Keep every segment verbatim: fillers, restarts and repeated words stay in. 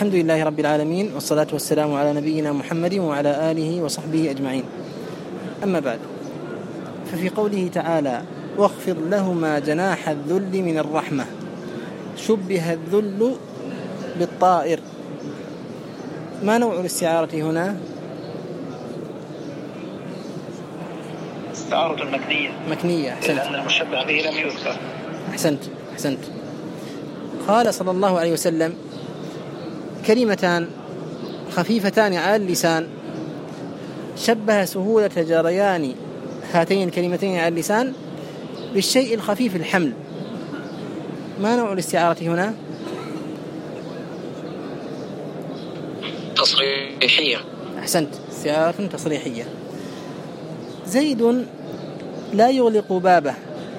الحمد لله رب العالمين، والصلاة والسلام على نبينا محمد وعلى آله وصحبه أجمعين. أما بعد، ففي قوله تعالى واخفض لهما جناح الذل من الرحمة، شبه الذل بالطائر. ما نوع الاستعارة هنا؟ استعارة مكنية. مكنية، أحسنت. لأن المشبه به لم يذكر. أحسنت أحسنت. قال صلى الله عليه وسلم: كلمتان خفيفتان على اللسان، شبه سهولة جريان هاتين الكلمتين على اللسان بالشيء الخفيف الحمل. ما نوع الاستعارة هنا؟ تصريحية. أحسنت، استعارة تصريحية. زيد لا يغلق بابه.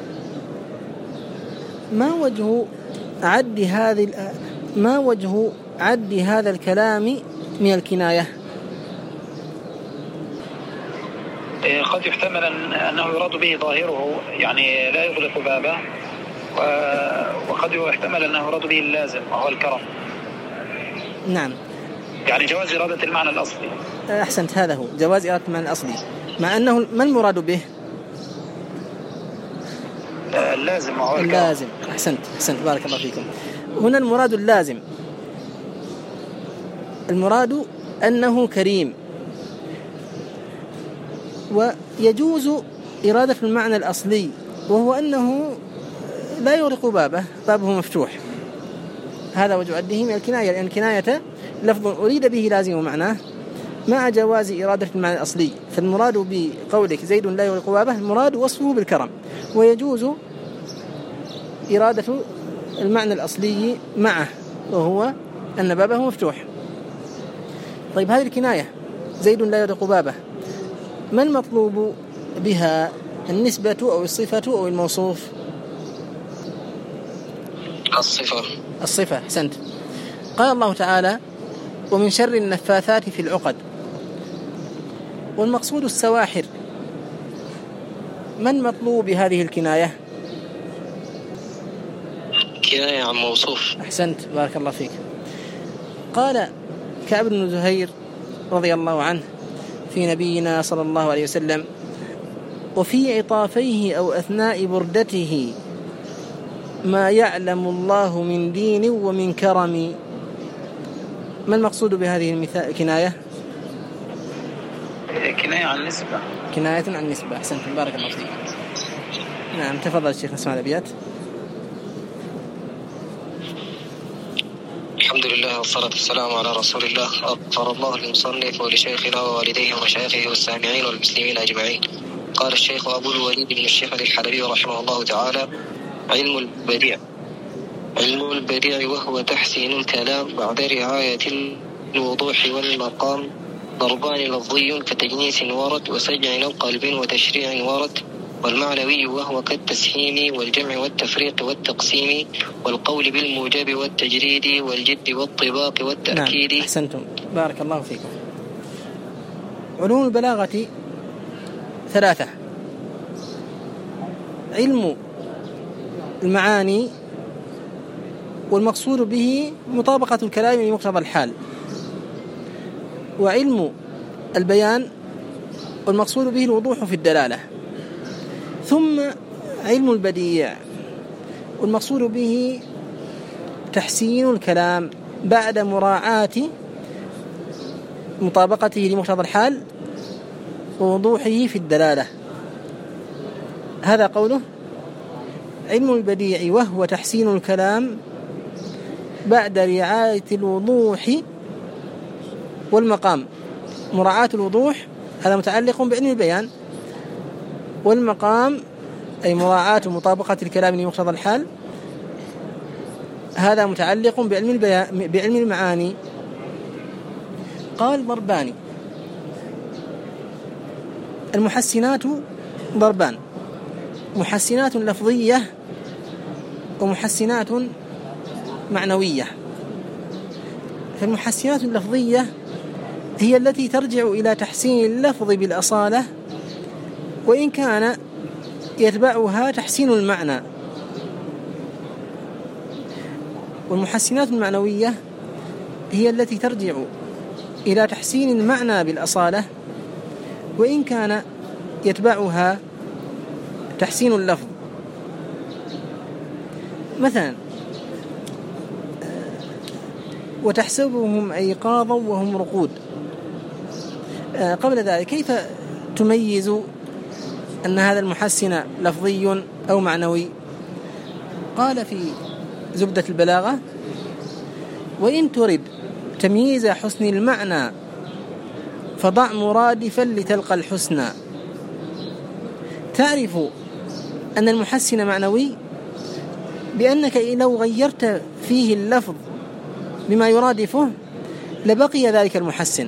ما وجه عد هذه ما وجه عد هذا الكلام من الكناية؟ قد يحتمل أنه يراد به ظاهره، يعني لا يغلق بابه، وقد يحتمل أنه يراد به اللازم وهو الكرم. نعم، يعني جواز إرادة المعنى الأصلي. أحسنت، هذا هو جواز إرادة المعنى الأصلي، مع أنه ما المراد به؟ اللازم وهو الكرم. اللازم. أحسنت أحسنت، بارك الله فيكم. هنا المراد اللازم، المراد أنه كريم، ويجوز إرادة المعنى الأصلي وهو أنه لا يغلق بابه، بابه مفتوح. هذا وجه عده من الكناية، لأن الكناية لفظ أريد به لازم معناه مع جواز إرادة المعنى الأصلي. فالمراد بقولك زيد لا يغلق بابه المراد وصفه بالكرم، ويجوز إرادة المعنى الأصلي معه وهو أن بابه مفتوح. طيب، هذه الكناية زيد لا يغلق بابه، ما المطلوب بها؟ النسبة أو الصفة أو الموصوف؟ الصفة. الصفة، أحسنت. قال الله تعالى: ومن شر النفاثات في العقد. والمقصود السواحر. ما المطلوب بهذه الكناية؟ كناية عن موصوف. أحسنت، بارك الله فيك. قال كعب بن زهير رضي الله عنه في نبينا صلى الله عليه وسلم: وفي عطافيه أو أثناء بردته ما يعلم الله من دين ومن كرم. ما المقصود بهذه الكناية؟ كناية عن نسبة. كناية عن نسبة، أحسنت، بارك الله فيك. نعم، تفضل الشيخ، نسمع الأبيات. الحمد لله والصلاة والسلام على رسول الله. أغفر الله للمصنف ولشيخنا ووالديه ومشايخه والسامعين والمسلمين أجمعين. قال الشيخ أبو الوليد بن الشيخ الحلبي رحمه الله تعالى: علم البديع. علم البديع وهو تحسين الكلام بعد رعاية الوضوح والمقام، ضربان لفظي كتجنيس ورد، وسجع أو قلب وتشريع ورد، والمعنوي وهو كالتسهيم والجمع والتفريق والتقسيم، والقول بالموجب والتجريد والجد والطباق والتأكيد. نعم، أحسنتم، بارك الله فيكم. علوم البلاغة ثلاثة: علم المعاني، والمقصود به مطابقة الكلام لمقتضى الحال، وعلم البيان، والمقصود به الوضوح في الدلالة، ثم علم البديع، والمقصود به تحسين الكلام بعد مراعاة مطابقته لمقتضى الحال ووضوحه في الدلالة. هذا قوله: علم البديع وهو تحسين الكلام بعد رعاية الوضوح والمقام. مراعاة الوضوح هذا متعلق بعلم البيان، والمقام أي مراعاة مطابقة الكلام لمقتضى الحال هذا متعلق بعلم البيان بعلم المعاني. قال ضربان. المحسنات ضربان: محسنات لفظية ومحسنات معنوية. فالمحسنات اللفظية هي التي ترجع إلى تحسين اللفظ بالأصالة، وإن كان يتبعها تحسين المعنى. والمحسنات المعنوية هي التي ترجع إلى تحسين المعنى بالأصالة، وإن كان يتبعها تحسين اللفظ. مثلا وتحسبهم أيقاظا وهم رقود. قبل ذلك كيف تميز أن هذا المحسن لفظي أو معنوي؟ قال في زبدة البلاغة: وإن ترد تمييز حسن المعنى فضع مرادفا لتلقى الحسنى. تعرف أن المحسن معنوي بأنك لو غيرت فيه اللفظ بما يرادفه لبقي ذلك المحسن،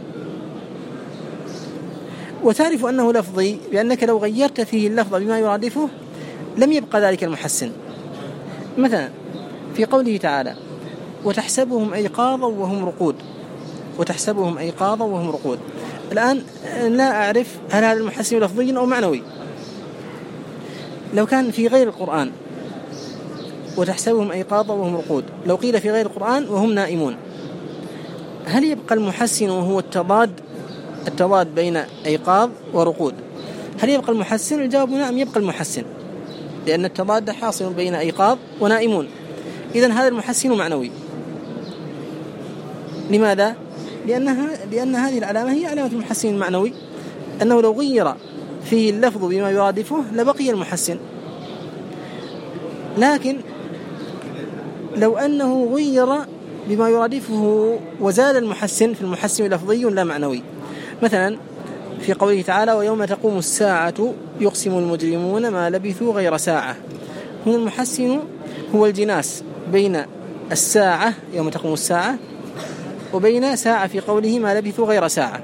وتعرف أنه لفظي بأنك لو غيرت فيه اللفظ بما يرادفه لم يبقى ذلك المحسن. مثلا في قوله تعالى: وتحسبهم أيقاظا وهم رقود، وتحسبهم أيقاظا وهم رقود. الآن لا أعرف هل هذا المحسن لفظي أو معنوي. لو كان في غير القرآن وتحسبهم أيقاظا وهم رقود، لو قيل في غير القرآن وهم نائمون، هل يبقى المحسن وهو التضاد التضاد بين أيقاظ ورقود؟ هل يبقى المحسن؟ الجواب نعم، يبقى المحسن، لأن التضاد حاصل بين أيقاظ ونائمون. إذن هذا المحسن معنوي. لماذا؟ لأنها لأن هذه العلامة هي علامة المحسن المعنوي، أنه لو غير فيه اللفظ بما يرادفه لبقي المحسن. لكن لو أنه غير بما يرادفه وزال المحسن، في المحسن لفظي لا معنوي. مثلا في قوله تعالى: ويوم تقوم الساعة يقسم المجرمون ما لبثوا غير ساعة. هنا المحسن هو الجناس بين الساعة يوم تقوم الساعة وبين ساعة في قوله ما لبثوا غير ساعة.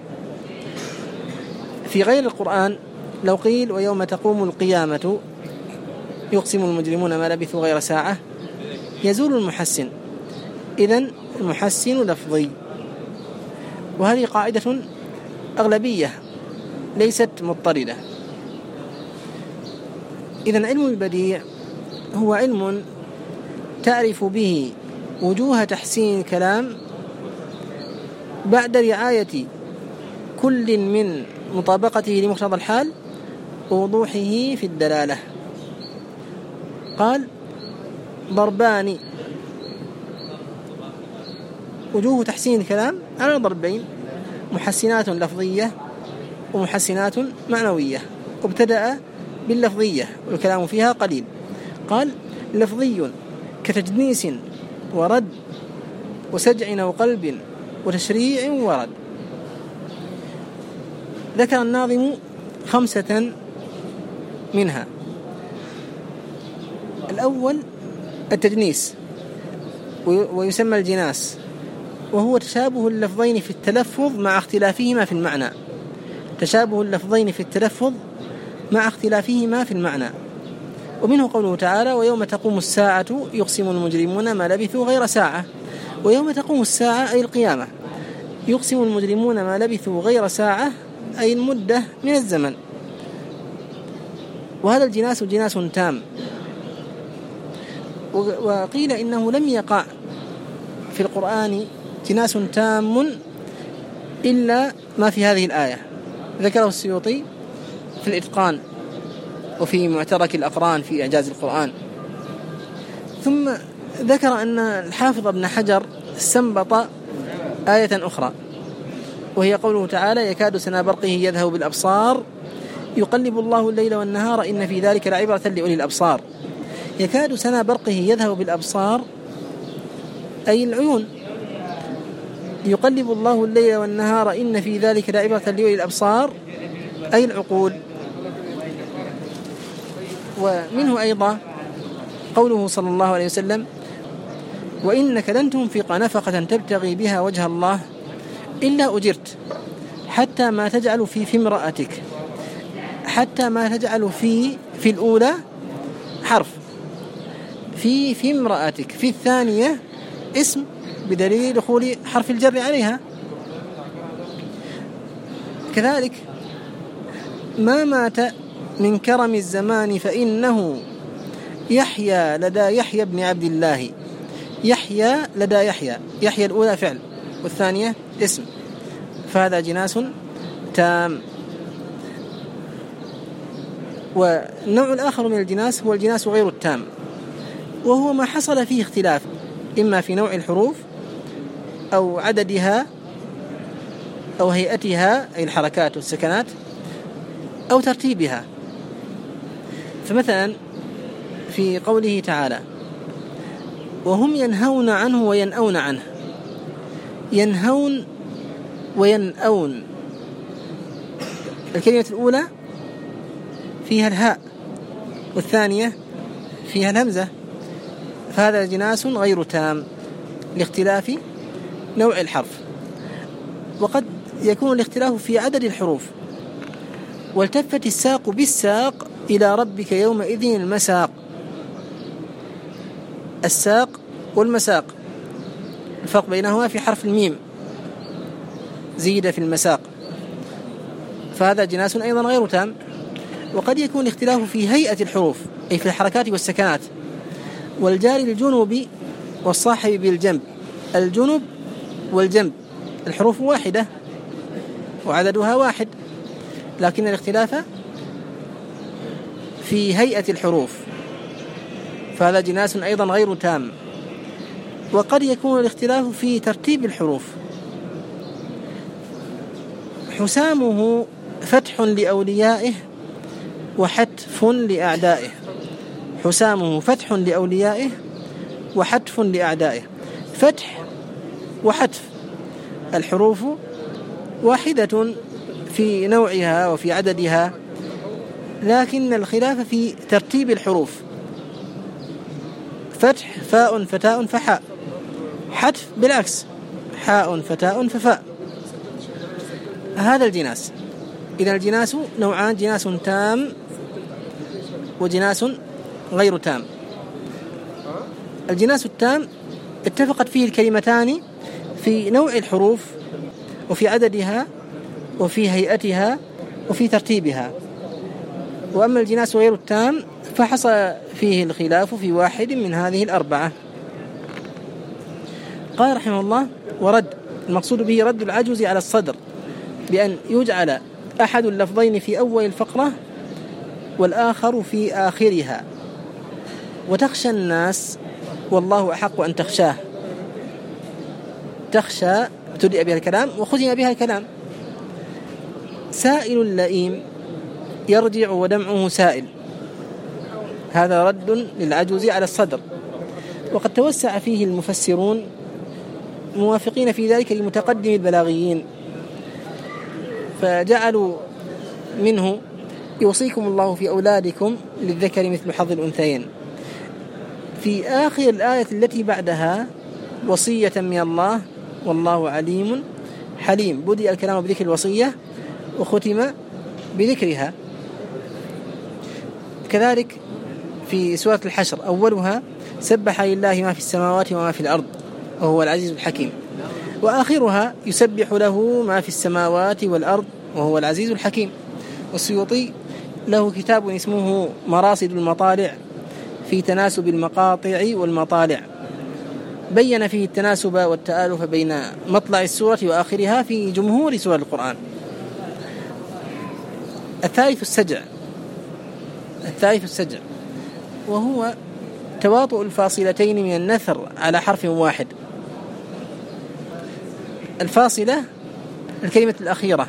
في غير القرآن لو قيل: ويوم تقوم القيامة يقسم المجرمون ما لبثوا غير ساعة، يزول المحسن. إذن المحسن لفظي، وهذه قاعدة أغلبية ليست مضطردة. إذن علم البديع هو علم تعرف به وجوه تحسين الكلام بعد رعاية كل من مطابقته لمقتضى الحال ووضوحه في الدلالة. قال: ضربان وجوه تحسين الكلام على ضربين: محسنات لفظية ومحسنات معنوية. وابتدأ باللفظية والكلام فيها قليل. قال: لفظي كتجنيس ورد وسجع وقلب وتشريع ورد. ذكر الناظم خمسة منها. الأول التجنيس، ويسمى الجناس، وهو تشابه اللفظين في التلفظ مع اختلافهما في المعنى. تشابه اللفظين في التلفظ مع اختلافهما في المعنى. ومنه قوله تعالى: ويوم تقوم الساعة يقسم المجرمون ما لبثوا غير ساعة. ويوم تقوم الساعة أي القيامة، يقسم المجرمون ما لبثوا غير ساعة أي المدة من الزمن. وهذا الجناس جناس تام. وقيل إنه لم يقع في القرآن جناس تام إلا ما في هذه الآية. ذكره السيوطي في الإتقان وفي معترك الأقران في إعجاز القرآن. ثم ذكر أن الحافظ ابن حجر استنبط آية أخرى، وهي قوله تعالى: يكاد سنا برقه يذهب بالأبصار يقلب الله الليل والنهار إن في ذلك لعبرة لأولي الأبصار. يكاد سنا برقه يذهب بالأبصار أي العيون، يقلب الله الليل والنهار إن في ذلك لعبرة لأولي الأبصار أي العقول. ومنه أيضا قوله صلى الله عليه وسلم: وإنك لن تنفق نفقة تبتغي بها وجه الله إلا أجرت حتى ما تجعل في في امرأتك. حتى ما تجعل في في الأولى حرف، في في امرأتك، في الثانية اسم بدليل دخول حرف الجر عليها. كذلك ما مات من كرم الزمان فإنه يحيى لدى يحيى بن عبد الله. يحيى لدى يحيى، يحيى الأولى فعل والثانية اسم، فهذا جناس تام. والنوع الآخر من الجناس هو الجناس غير التام، وهو ما حصل فيه اختلاف إما في نوع الحروف أو عددها أو هيئتها أي الحركات والسكنات أو ترتيبها. فمثلا في قوله تعالى وهم ينهون عنه وينأون عنه، ينهون وينأون، الكلمة الأولى فيها الهاء والثانية فيها الهمزة، فهذا جناس غير تام لاختلاف نوع الحرف. وقد يكون الاختلاف في عدد الحروف. والتفت الساق بالساق إلى ربك يومئذ المساق، الساق والمساق الفرق بينهما في حرف الميم زيد في المساق، فهذا جناس أيضا غير تام. وقد يكون الاختلاف في هيئة الحروف أي في الحركات والسكنات. والجار الجنوب والصاحب بالجنب، الجنب والجنب الحروف واحدة وعددها واحد، لكن الاختلاف في هيئة الحروف، فهذا جناس أيضا غير تام. وقد يكون الاختلاف في ترتيب الحروف، حسامه فتح لأوليائه وحتف لأعدائه، حسامه فتح لأوليائه وحتف لأعدائه، فتح وحتف الحروف واحدة في نوعها وفي عددها، لكن الخلاف في ترتيب الحروف، فتح فاء فتاء فحاء، حتف بالعكس حاء فتاء ففاء، هذا الجناس. إذا الجناس نوعان، جناس تام وجناس غير تام. الجناس التام اتفقت فيه الكلمتان في نوع الحروف وفي عددها وفي هيئتها وفي ترتيبها. وأما الجناس غير التام فحصل فيه الخلاف في واحد من هذه الأربعة. قال رحمه الله ورد، المقصود به رد العجز على الصدر بأن يجعل أحد اللفظين في أول الفقرة والآخر في آخرها. وتخشى الناس والله أحق أن تخشاه، تخشى ابتدأ بها الكلام وختم بها الكلام. سائل اللئيم يرجع ودمعه سائل، هذا رد للعجوز على الصدر. وقد توسع فيه المفسرون موافقين في ذلك للمتقدم البلاغيين، فجعلوا منه يوصيكم الله في أولادكم للذكر مثل حظ الأنثيين. في آخر الآية التي بعدها وصية من الله والله عليم حليم، بدأ الكلام بذكر الوصية وختم بذكرها. كذلك في سورة الحشر أولها سبح لله ما في السماوات وما في الأرض وهو العزيز الحكيم، وآخرها يسبح له ما في السماوات والأرض وهو العزيز الحكيم. والسيوطي له كتاب اسمه مراصد المطالع في تناسب المقاطع والمطالع، بين فيه التناسب والتآلف بين مطلع السورة وآخرها في جمهور سور القرآن. الثالث السجع، الثالث السجع وهو تواطؤ الفاصلتين من النثر على حرف واحد. الفاصلة الكلمة الأخيرة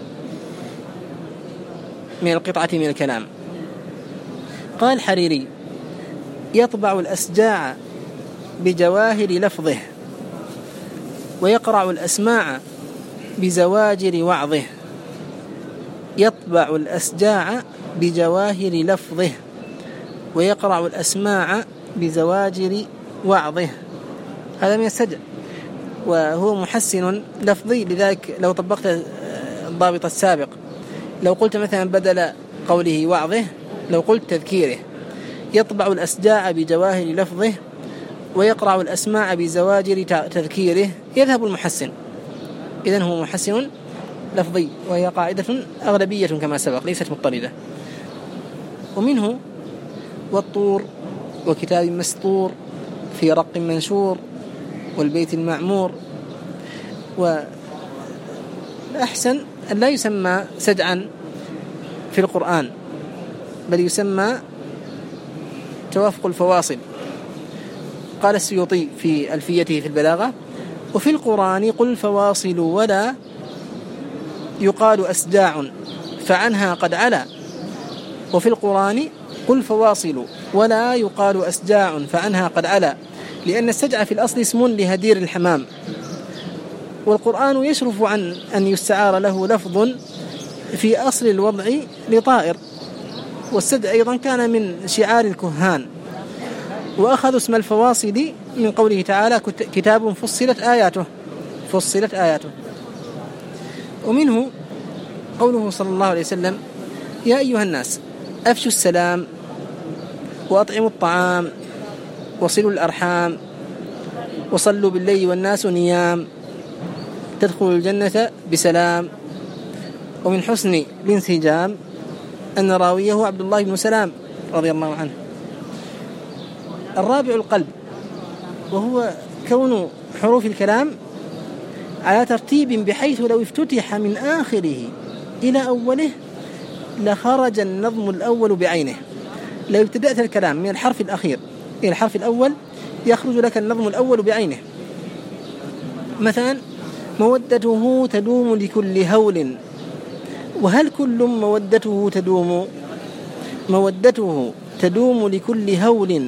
من القطعة من الكلام. قال حريري يطبع الأسجاع بجواهر لفظه ويقرع الأسماع بزواجر وعظه، يطبع الأسجاع بجواهر لفظه ويقرع الأسماع بزواجر وعظه، هذا من السجع وهو محسن لفظي. لذلك لو طبقت الضابط السابق لو قلت مثلا بدل قوله وعظه لو قلت تذكيره، يطبع الأسجاع بجواهر لفظه ويقرع الأسماع بزواجر تذكيره، يذهب المحسن. إذن هو محسن لفظي، وهي قاعدة أغلبية كما سبق ليست مضطردة. ومنه والطور وكتاب مسطور في رق منشور والبيت المعمور. والأحسن أن لا يسمى سجعا في القرآن، بل يسمى توافق الفواصل. قال السيوطي في ألفيته في البلاغة: وفي القرآن قل فواصل ولا يقال أسجاع فعنها قد علا. وفي القرآن قل فواصل ولا يقال أسجاع فعنها قد علا، لأن السجع في الأصل اسم لهدير الحمام، والقرآن يشرف عن أن يستعار له لفظ في أصل الوضع لطائر. والسجع أيضا كان من شعار الكهان، وأخذوا اسم الفواصل من قوله تعالى: كتاب فصلت آياته فصلت آياته. ومنه قوله صلى الله عليه وسلم: يا أيها الناس أفشوا السلام وأطعموا الطعام وصلوا الأرحام وصلوا بالليل والناس نيام تدخلوا الجنة بسلام. ومن حسن الانسجام أن راويه عبد الله بن سلام رضي الله عنه. الرابع القلب، وهو كون حروف الكلام على ترتيب بحيث لو افتتح من آخره إلى أوله لخرج النظم الأول بعينه. لو ابتدأت الكلام من الحرف الأخير إلى الحرف الأول يخرج لك النظم الأول بعينه. مثلا: مودته تدوم لكل هول، وهل كل مودته تدوم؟ مودته تدوم لكل هول،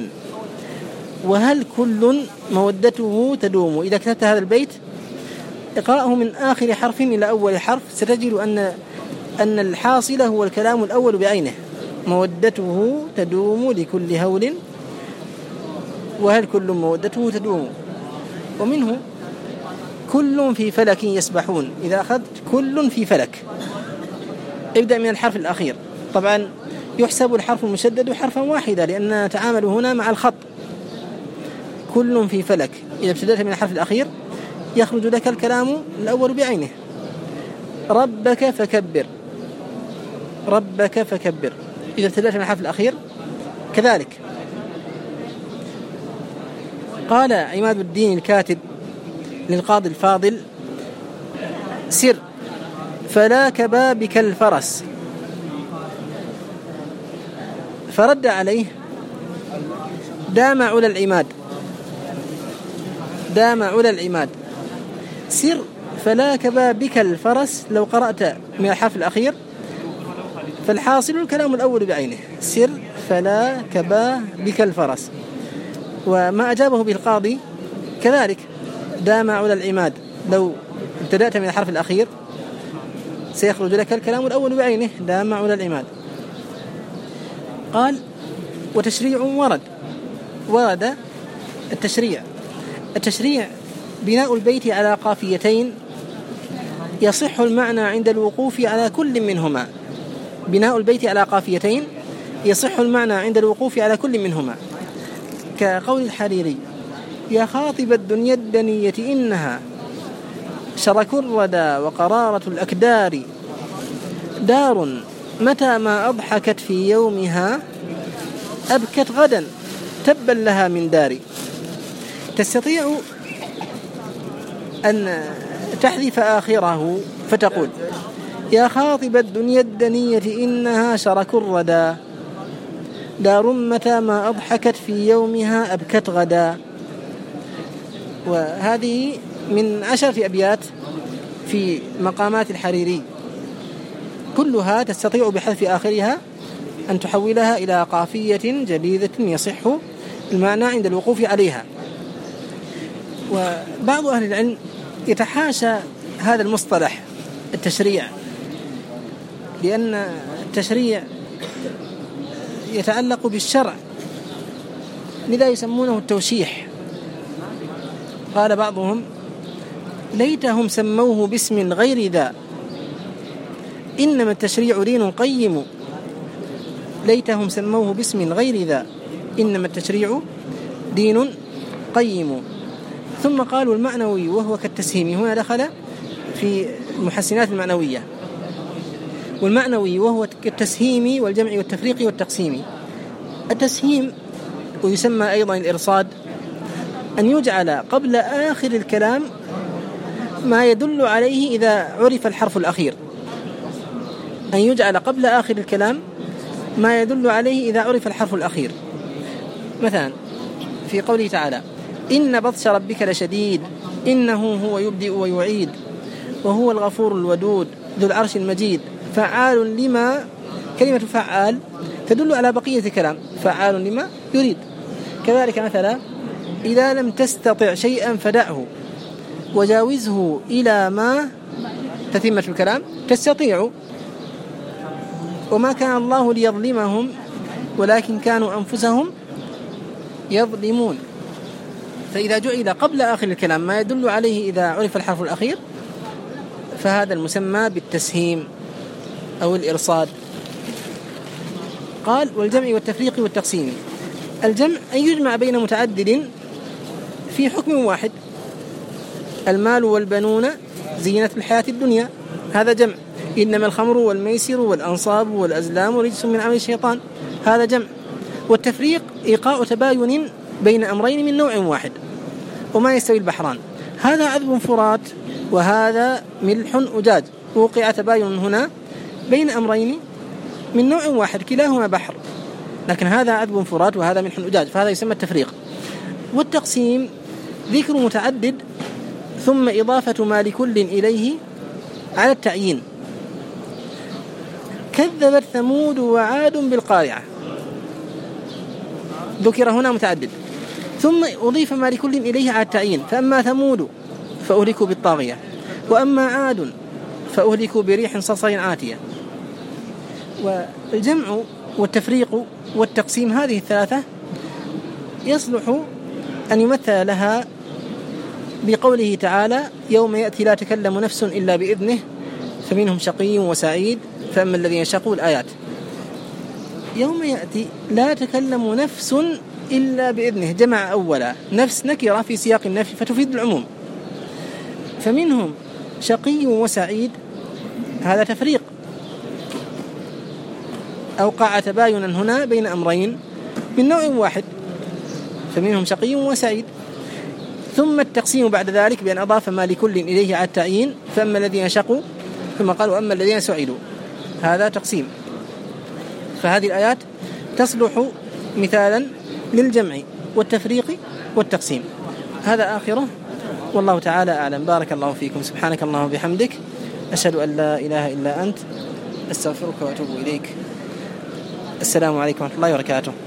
وهل كل مودته تدوم. إذا كتبت هذا البيت اقرأه من آخر حرف إلى أول حرف ستجد أن أن الحاصل هو الكلام الأول بعينه: مودته تدوم لكل هول، وهل كل مودته تدوم. ومنه كل في فلك يسبحون. إذا أخذت كل في فلك ابدأ من الحرف الأخير. طبعا يحسب الحرف المشدد حرفا واحدا لأننا نتعامل هنا مع الخط. كل في فلك، إذا ابتدأت من الحرف الأخير يخرج لك الكلام الأول بعينه. ربك فكبر، ربك فكبر، إذا ابتدأت من الحرف الأخير كذلك. قال عماد الدين الكاتب للقاضي الفاضل: سر فلا كبابك الفرس. فرد عليه: دام علا العماد، دام علا العماد. سر فلا كبابك الفرس لو قرأت من الحرف الأخير فالحاصل الكلام الأول بعينه: سر فلا كبابك الفرس. وما أجابه به القاضي كذلك: دام علا العماد، لو ابتدأت من الحرف الأخير سيخرج لك الكلام الأول بعينه: دام علا العماد. قال: وتشريع ورد. ورد التشريع. التشريع بناء البيت على قافيتين يصح المعنى عند الوقوف على كل منهما. بناء البيت على قافيتين يصح المعنى عند الوقوف على كل منهما، كقول الحريري: يا خاطب الدنيا الدنية إنها شرك الردى وقرارة الأكدار، دار متى ما أضحكت في يومها أبكت غدا تبا لها من دار. تستطيع أن تحذف آخره فتقول: يا خاطب الدنيا الدنية إنها شرك الردى، دار متى ما أضحكت في يومها أبكت غدا. وهذه من عشرة أبيات في مقامات الحريري، كلها تستطيع بحذف آخرها أن تحولها إلى قافية جديدة يصح المعنى عند الوقوف عليها. وبعض أهل العلم يتحاشى هذا المصطلح التشريع، لأن التشريع يتعلق بالشرع، لذا يسمونه التوشيح. قال بعضهم: ليتهم سموه باسم غير ذا، إنما التشريع دين قيم. ليتهم سموه باسم غير ذا، إنما التشريع دين قيم. ثم قالوا المعنوي وهو كالتسهيم، هنا دخل في المحسنات المعنوية. والمعنوي وهو كالتسهيم والجمع والتفريق والتقسيم. التسهيم ويسمى أيضا الإرصاد، أن يجعل قبل آخر الكلام ما يدل عليه إذا عرف الحرف الأخير، أن يجعل قبل آخر الكلام ما يدل عليه إذا عرف الحرف الأخير. مثلا في قوله تعالى: إن بطش ربك لشديد إنه هو يبدئ ويعيد وهو الغفور الودود ذو العرش المجيد. فعال لما، كلمة فعال تدل على بقية الكلام، فعال لما يريد. كذلك مثلا: إذا لم تستطع شيئا فدعه وجاوزه إلى ما، تتمة الكلام، تستطيع. وما كان الله ليظلمهم ولكن كانوا أنفسهم يظلمون. فإذا جعل قبل آخر الكلام ما يدل عليه إذا عرف الحرف الأخير فهذا المسمى بالتسهيم أو الإرصاد. قال: والجمع والتفريق والتقسيم. الجمع أن يجمع بين متعدد في حكم واحد. المال والبنون زينة الحياة الدنيا، هذا جمع. إنما الخمر والميسر والأنصاب والأزلام رجس من عمل الشيطان، هذا جمع. والتفريق إيقاع تباين بين أمرين من نوع واحد، وما يستوي البحران، هذا عذب فرات وهذا ملح أجاج، وقع تباين هنا بين أمرين من نوع واحد كلاهما بحر، لكن هذا عذب فرات وهذا ملح أجاج، فهذا يسمى التفريق. والتقسيم ذكر متعدد ثم إضافة ما لكل إليه على التعيين. كذبت ثمود وعاد بالقارعة، ذكر هنا متعدد ثم أضيف ما لكل إليه على التعيين. فأما ثمود فأهلكوا بالطاغية، وأما عاد فأهلكوا بريح صرصر عاتية. والجمع والتفريق والتقسيم هذه الثلاثة يصلح أن يمثل لها بقوله تعالى: يوم يأتي لا تكلم نفس إلا بإذنه فمنهم شقي وسعيد فأما الذين شقوا، الآيات. يوم يأتي لا تكلم نفس إلا بإذنه، جمع أولا، نفس نكرة في سياق النفي فتفيد العموم. فمنهم شقي وسعيد، هذا تفريق، أوقع تباينا هنا بين أمرين من نوع واحد، فمنهم شقي وسعيد. ثم التقسيم بعد ذلك بأن أضاف ما لكل إليه على التعيين، فأما الذين شقوا، ثم قالوا أما الذين سعدوا، هذا تقسيم. فهذه الآيات تصلح مثالا للجمع والتفريق والتقسيم. هذا آخره، والله تعالى أعلم. بارك الله فيكم، سبحانك اللهم وبحمدك، أشهد أن لا إله إلا أنت، أستغفرك وأتوب إليك. السلام عليكم ورحمة الله وبركاته.